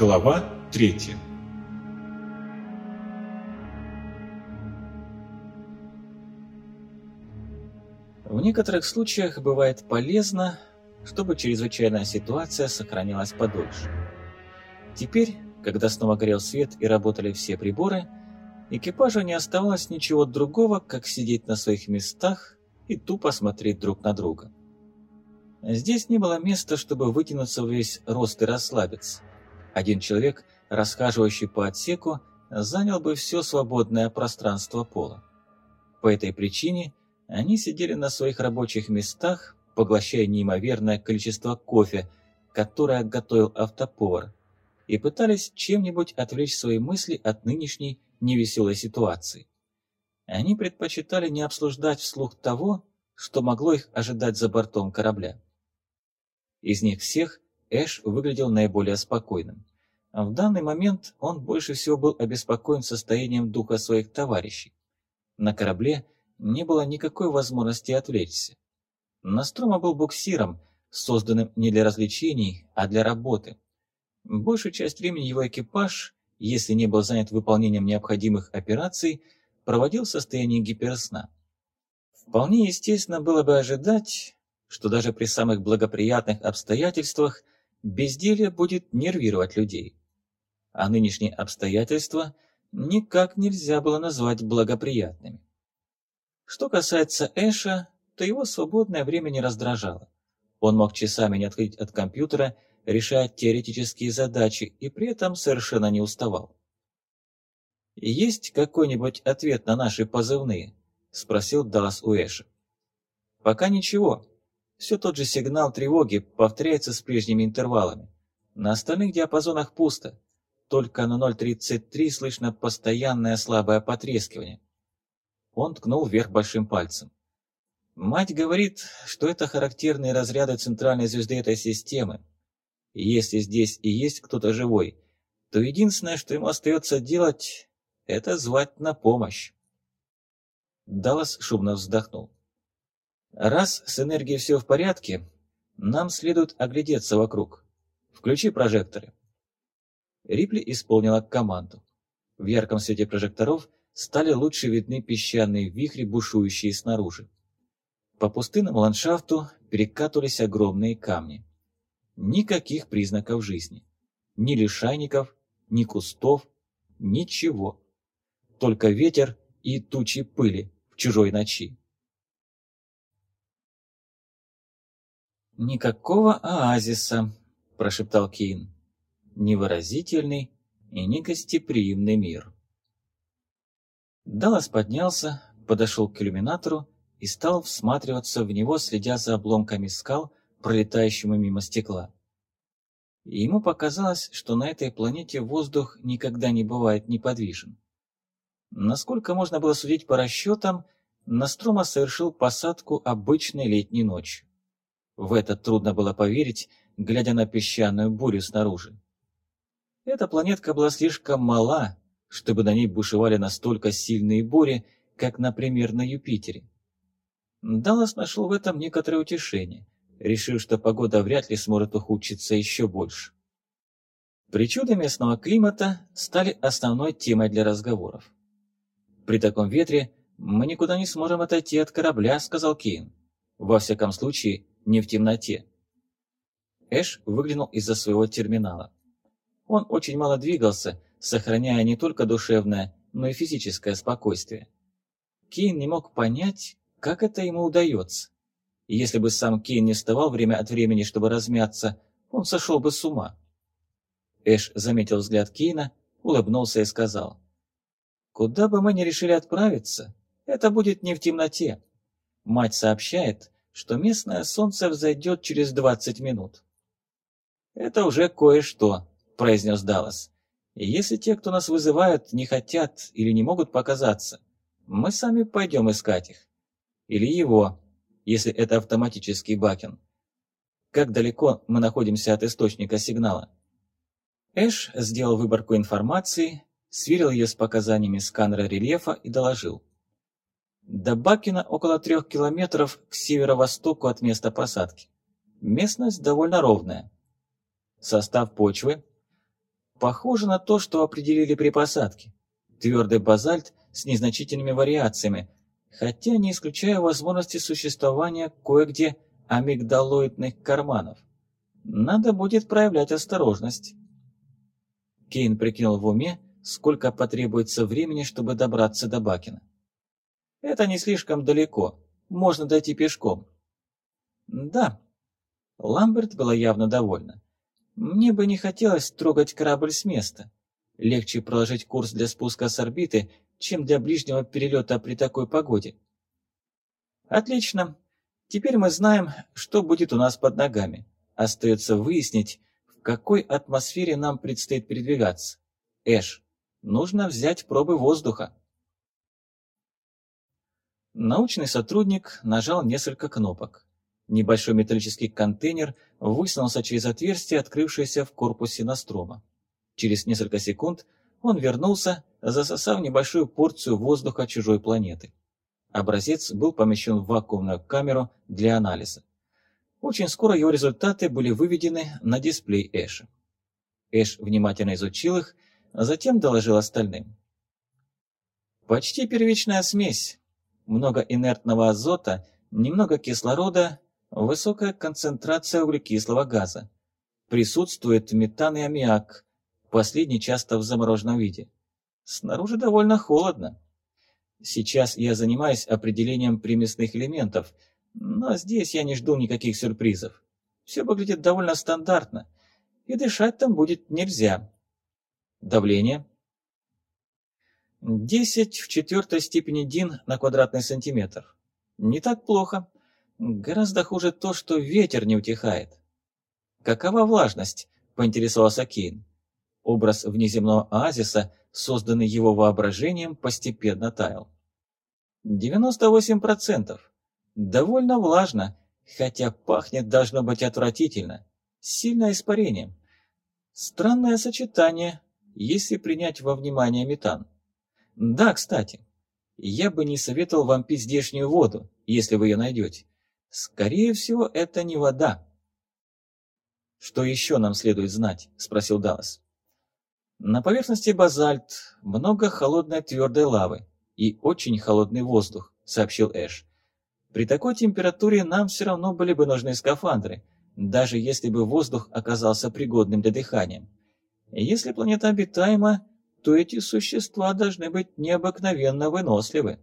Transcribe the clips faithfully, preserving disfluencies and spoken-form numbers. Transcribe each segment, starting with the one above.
Глава третья. В некоторых случаях бывает полезно, чтобы чрезвычайная ситуация сохранялась подольше. Теперь, когда снова горел свет и работали все приборы, экипажу не оставалось ничего другого, как сидеть на своих местах и тупо смотреть друг на друга. Здесь не было места, чтобы вытянуться во весь рост и расслабиться. Один человек, расхаживающий по отсеку, занял бы все свободное пространство пола. По этой причине они сидели на своих рабочих местах, поглощая неимоверное количество кофе, которое готовил автоповар, и пытались чем-нибудь отвлечь свои мысли от нынешней невеселой ситуации. Они предпочитали не обсуждать вслух того, что могло их ожидать за бортом корабля. Из них всех Эш выглядел наиболее спокойным. В данный момент он больше всего был обеспокоен состоянием духа своих товарищей. На корабле не было никакой возможности отвлечься. Нострома был буксиром, созданным не для развлечений, а для работы. Большую часть времени его экипаж, если не был занят выполнением необходимых операций, проводил в состоянии гиперсна. Вполне естественно было бы ожидать, что даже при самых благоприятных обстоятельствах безделье будет нервировать людей. А нынешние обстоятельства никак нельзя было назвать благоприятными. Что касается Эша, то его свободное время не раздражало. Он мог часами не отходить от компьютера, решая теоретические задачи, и при этом совершенно не уставал. «Есть какой-нибудь ответ на наши позывные?» – спросил Даллас у Эша. «Пока ничего. Все тот же сигнал тревоги повторяется с прежними интервалами. На остальных диапазонах пусто. Только на ноль тридцать три слышно постоянное слабое потрескивание». Он ткнул вверх большим пальцем. «Мать говорит, что это характерные разряды центральной звезды этой системы. И если здесь и есть кто-то живой, то единственное, что ему остается делать, это звать на помощь». Даллас шумно вздохнул. «Раз с энергией все в порядке, нам следует оглядеться вокруг. Включи прожекторы». Рипли исполнила команду. В ярком свете прожекторов стали лучше видны песчаные вихри, бушующие снаружи. По пустынному ландшафту перекатывались огромные камни. Никаких признаков жизни. Ни лишайников, ни кустов, ничего. Только ветер и тучи пыли в чужой ночи. «Никакого оазиса», – прошептал Кейн. «Невыразительный и негостеприимный мир». Даллас поднялся, подошел к иллюминатору и стал всматриваться в него, следя за обломками скал, пролетающими мимо стекла. И ему показалось, что на этой планете воздух никогда не бывает неподвижен. Насколько можно было судить по расчетам, Нострома совершил посадку обычной летней ночью. В это трудно было поверить, глядя на песчаную бурю снаружи. Эта планетка была слишком мала, чтобы на ней бушевали настолько сильные бури, как, например, на Юпитере. Даллас нашел в этом некоторое утешение, решив, что погода вряд ли сможет ухудшиться еще больше. Причуды местного климата стали основной темой для разговоров. «При таком ветре мы никуда не сможем отойти от корабля», — сказал Кейн. «Во всяком случае, не в темноте». Эш выглянул из-за своего терминала. Он очень мало двигался, сохраняя не только душевное, но и физическое спокойствие. Кейн не мог понять, как это ему удается. И если бы сам Кейн не вставал время от времени, чтобы размяться, он сошел бы с ума. Эш заметил взгляд Кейна, улыбнулся и сказал: «Куда бы мы ни решили отправиться, это будет не в темноте. Мать сообщает, что местное солнце взойдет через двадцать минут». «Это уже кое-что», — произнес Даллас. «И если те, кто нас вызывают, не хотят или не могут показаться, мы сами пойдем искать их. Или его, если это автоматический Бакен. Как далеко мы находимся от источника сигнала?» Эш сделал выборку информации, сверил ее с показаниями сканера рельефа и доложил. «До Бакена около трех километров к северо-востоку от места посадки. Местность довольно ровная. Состав почвы. Похоже на то, что определили при посадке. Твердый базальт с незначительными вариациями, хотя не исключаю возможности существования кое-где амигдалоидных карманов. Надо будет проявлять осторожность. Кейн прикинул в уме, сколько потребуется времени, чтобы добраться до Бакина. Это не слишком далеко, можно дойти пешком. Да, Ламберт была явно довольна. Мне бы не хотелось трогать корабль с места. Легче проложить курс для спуска с орбиты, чем для ближнего перелета при такой погоде. Отлично. Теперь мы знаем, что будет у нас под ногами. Остается выяснить, в какой атмосфере нам предстоит передвигаться. Эш, нужно взять пробы воздуха. Научный сотрудник нажал несколько кнопок. Небольшой металлический контейнер высунулся через отверстие, открывшееся в корпусе Нострома. Через несколько секунд он вернулся, засосав небольшую порцию воздуха чужой планеты. Образец был помещен в вакуумную камеру для анализа. Очень скоро его результаты были выведены на дисплей Эша. Эш внимательно изучил их, а затем доложил остальным. Почти первичная смесь. Много инертного азота, немного кислорода, высокая концентрация углекислого газа. Присутствует метан и аммиак, последний часто в замороженном виде. Снаружи довольно холодно. Сейчас я занимаюсь определением примесных элементов, но здесь я не жду никаких сюрпризов. Все выглядит довольно стандартно, и дышать там будет нельзя. Давление? десять в четвертой степени дин на квадратный сантиметр. Не так плохо. Гораздо хуже то, что ветер не утихает. Какова влажность? Поинтересовался Кейн. Образ внеземного оазиса, созданный его воображением, постепенно таял. девяносто восемь процентов. Довольно влажно, хотя пахнет должно быть отвратительно. Сильное испарение. Странное сочетание, если принять во внимание метан. Да, кстати, я бы не советовал вам пить здешнюю воду, если вы ее найдете. Скорее всего, это не вода. «Что еще нам следует знать?» – спросил Даллас. «На поверхности базальт, много холодной твердой лавы и очень холодный воздух», – сообщил Эш. «При такой температуре нам все равно были бы нужны скафандры, даже если бы воздух оказался пригодным для дыхания. Если планета обитаема, то эти существа должны быть необыкновенно выносливы».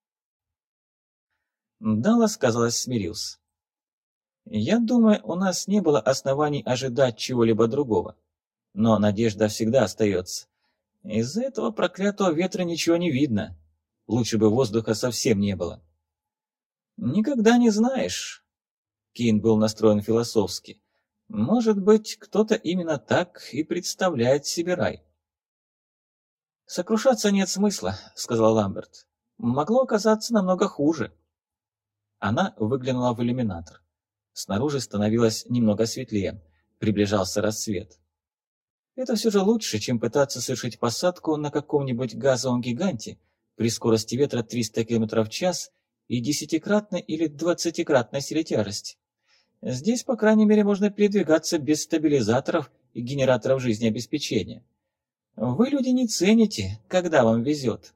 Даллас, казалось, смирился. «Я думаю, у нас не было оснований ожидать чего-либо другого. Но надежда всегда остается. Из-за этого проклятого ветра ничего не видно. Лучше бы воздуха совсем не было». «Никогда не знаешь». Кейн был настроен философски. «Может быть, кто-то именно так и представляет себе рай». «Сокрушаться нет смысла», — сказал Ламберт. «Могло оказаться намного хуже». Она выглянула в иллюминатор. Снаружи становилось немного светлее. Приближался рассвет. Это все же лучше, чем пытаться совершить посадку на каком-нибудь газовом гиганте при скорости ветра триста километров в час и десятикратной или двадцатикратной силе тяжести. Здесь, по крайней мере, можно передвигаться без стабилизаторов и генераторов жизнеобеспечения. Вы, люди, не цените, когда вам везет.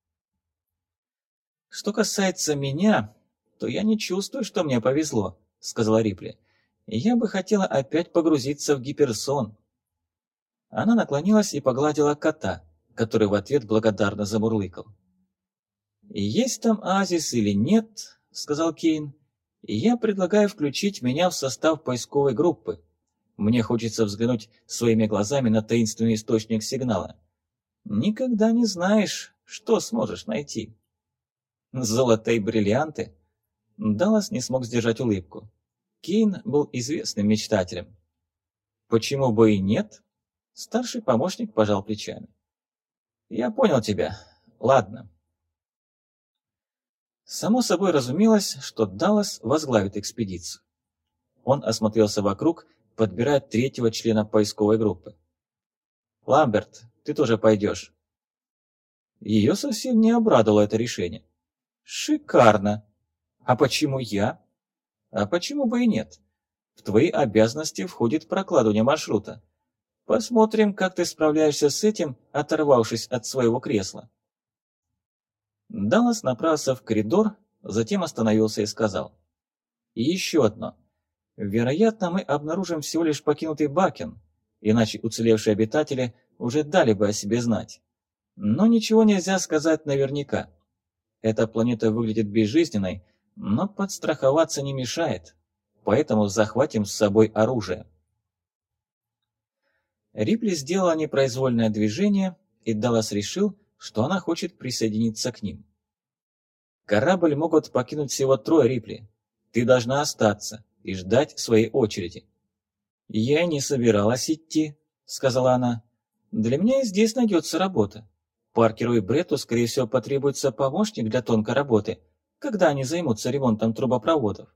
Что касается меня, то я не чувствую, что мне повезло, сказала Рипли. Я бы хотела опять погрузиться в гиперсон. Она наклонилась и погладила кота, который в ответ благодарно замурлыкал. «Есть там оазис или нет, — сказал Кейн, — я предлагаю включить меня в состав поисковой группы. Мне хочется взглянуть своими глазами на таинственный источник сигнала. Никогда не знаешь, что сможешь найти». «Золотые бриллианты?» Даллас не смог сдержать улыбку. Кейн был известным мечтателем. «Почему бы и нет?» Старший помощник пожал плечами. «Я понял тебя. Ладно». Само собой разумелось, что Даллас возглавит экспедицию. Он осмотрелся вокруг, подбирая третьего члена поисковой группы. «Ламберт, ты тоже пойдешь». Ее совсем не обрадовало это решение. «Шикарно! А почему я?» «А почему бы и нет? В твои обязанности входит прокладывание маршрута. Посмотрим, как ты справляешься с этим, оторвавшись от своего кресла». Даллас направился в коридор, затем остановился и сказал: «И еще одно. Вероятно, мы обнаружим всего лишь покинутый Бакен, иначе уцелевшие обитатели уже дали бы о себе знать. Но ничего нельзя сказать наверняка. Эта планета выглядит безжизненной, но подстраховаться не мешает, поэтому захватим с собой оружие». Рипли сделала непроизвольное движение, и Даллас решил, что она хочет присоединиться к ним. «Корабль могут покинуть всего трое, Рипли. Ты должна остаться и ждать своей очереди». «Я не собиралась идти», — сказала она. «Для меня и здесь найдется работа. Паркеру и Бретту, скорее всего, потребуется помощник для тонкой работы, когда они займутся ремонтом трубопроводов».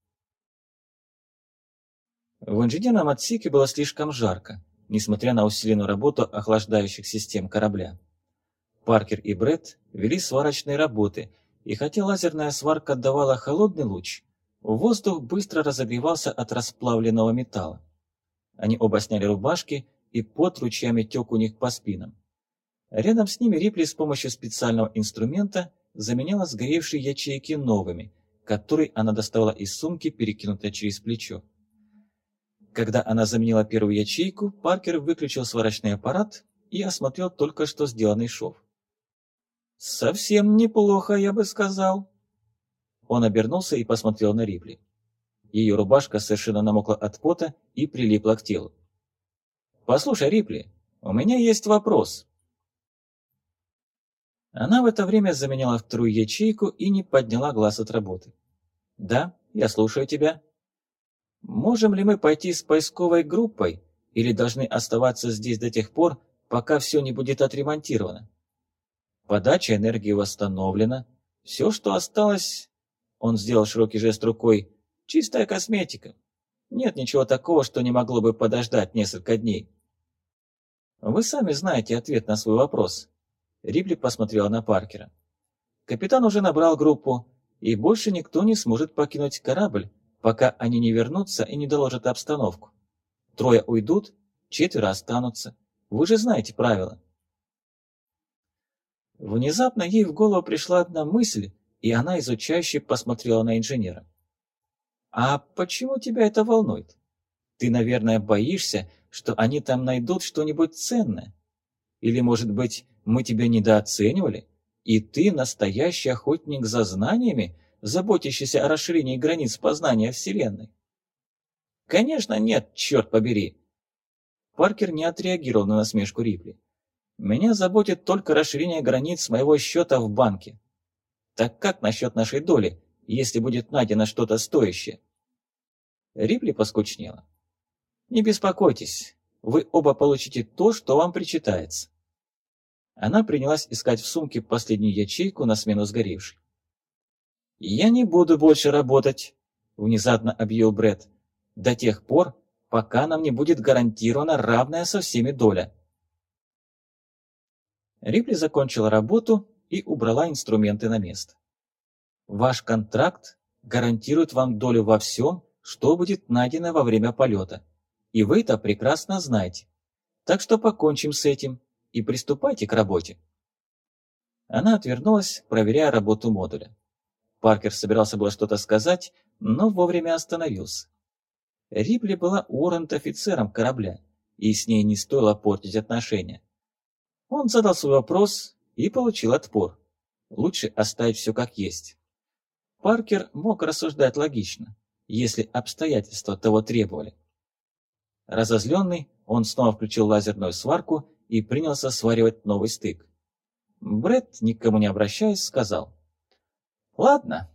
В инженерном отсеке было слишком жарко, несмотря на усиленную работу охлаждающих систем корабля. Паркер и Бретт вели сварочные работы, и хотя лазерная сварка давала холодный луч, воздух быстро разогревался от расплавленного металла. Они оба сняли рубашки, и пот ручьями тек у них по спинам. Рядом с ними Рипли с помощью специального инструмента заменяла сгоревшие ячейки новыми, которые она доставала из сумки, перекинутой через плечо. Когда она заменила первую ячейку, Паркер выключил сварочный аппарат и осмотрел только что сделанный шов. «Совсем неплохо, я бы сказал». Он обернулся и посмотрел на Рипли. Ее рубашка совершенно намокла от пота и прилипла к телу. «Послушай, Рипли, у меня есть вопрос». Она в это время заменяла вторую ячейку и не подняла глаз от работы. «Да, я слушаю тебя». «Можем ли мы пойти с поисковой группой или должны оставаться здесь до тех пор, пока все не будет отремонтировано? Подача энергии восстановлена. Все, что осталось...» Он сделал широкий жест рукой. «Чистая косметика. Нет ничего такого, что не могло бы подождать несколько дней». «Вы сами знаете ответ на свой вопрос». Рипли посмотрела на Паркера. «Капитан уже набрал группу, и больше никто не сможет покинуть корабль, пока они не вернутся и не доложат обстановку. Трое уйдут, четверо останутся. Вы же знаете правила». Внезапно ей в голову пришла одна мысль, и она изучающе посмотрела на инженера. «А почему тебя это волнует? Ты, наверное, боишься, что они там найдут что-нибудь ценное? Или, может быть, мы тебя недооценивали, и ты настоящий охотник за знаниями, заботящийся о расширении границ познания Вселенной?» «Конечно нет, черт побери!» Паркер не отреагировал на насмешку Рипли. «Меня заботит только расширение границ моего счета в банке. Так как насчет нашей доли, если будет найдено что-то стоящее?» Рипли поскучнела. «Не беспокойтесь, вы оба получите то, что вам причитается». Она принялась искать в сумке последнюю ячейку на смену сгоревшей. «Я не буду больше работать», — внезапно объявил Бретт, «до тех пор, пока нам не будет гарантирована равная со всеми доля». Рипли закончила работу и убрала инструменты на место. «Ваш контракт гарантирует вам долю во всем, что будет найдено во время полета, и вы это прекрасно знаете. Так что покончим с этим и приступайте к работе». Она отвернулась, проверяя работу модуля. Паркер собирался было что-то сказать, но вовремя остановился. Рипли была уоррент-офицером корабля, и с ней не стоило портить отношения. Он задал свой вопрос и получил отпор. Лучше оставить все как есть. Паркер мог рассуждать логично, если обстоятельства того требовали. Разозленный, он снова включил лазерную сварку и принялся сваривать новый стык. Бретт, никому не обращаясь, сказал: «Ладно,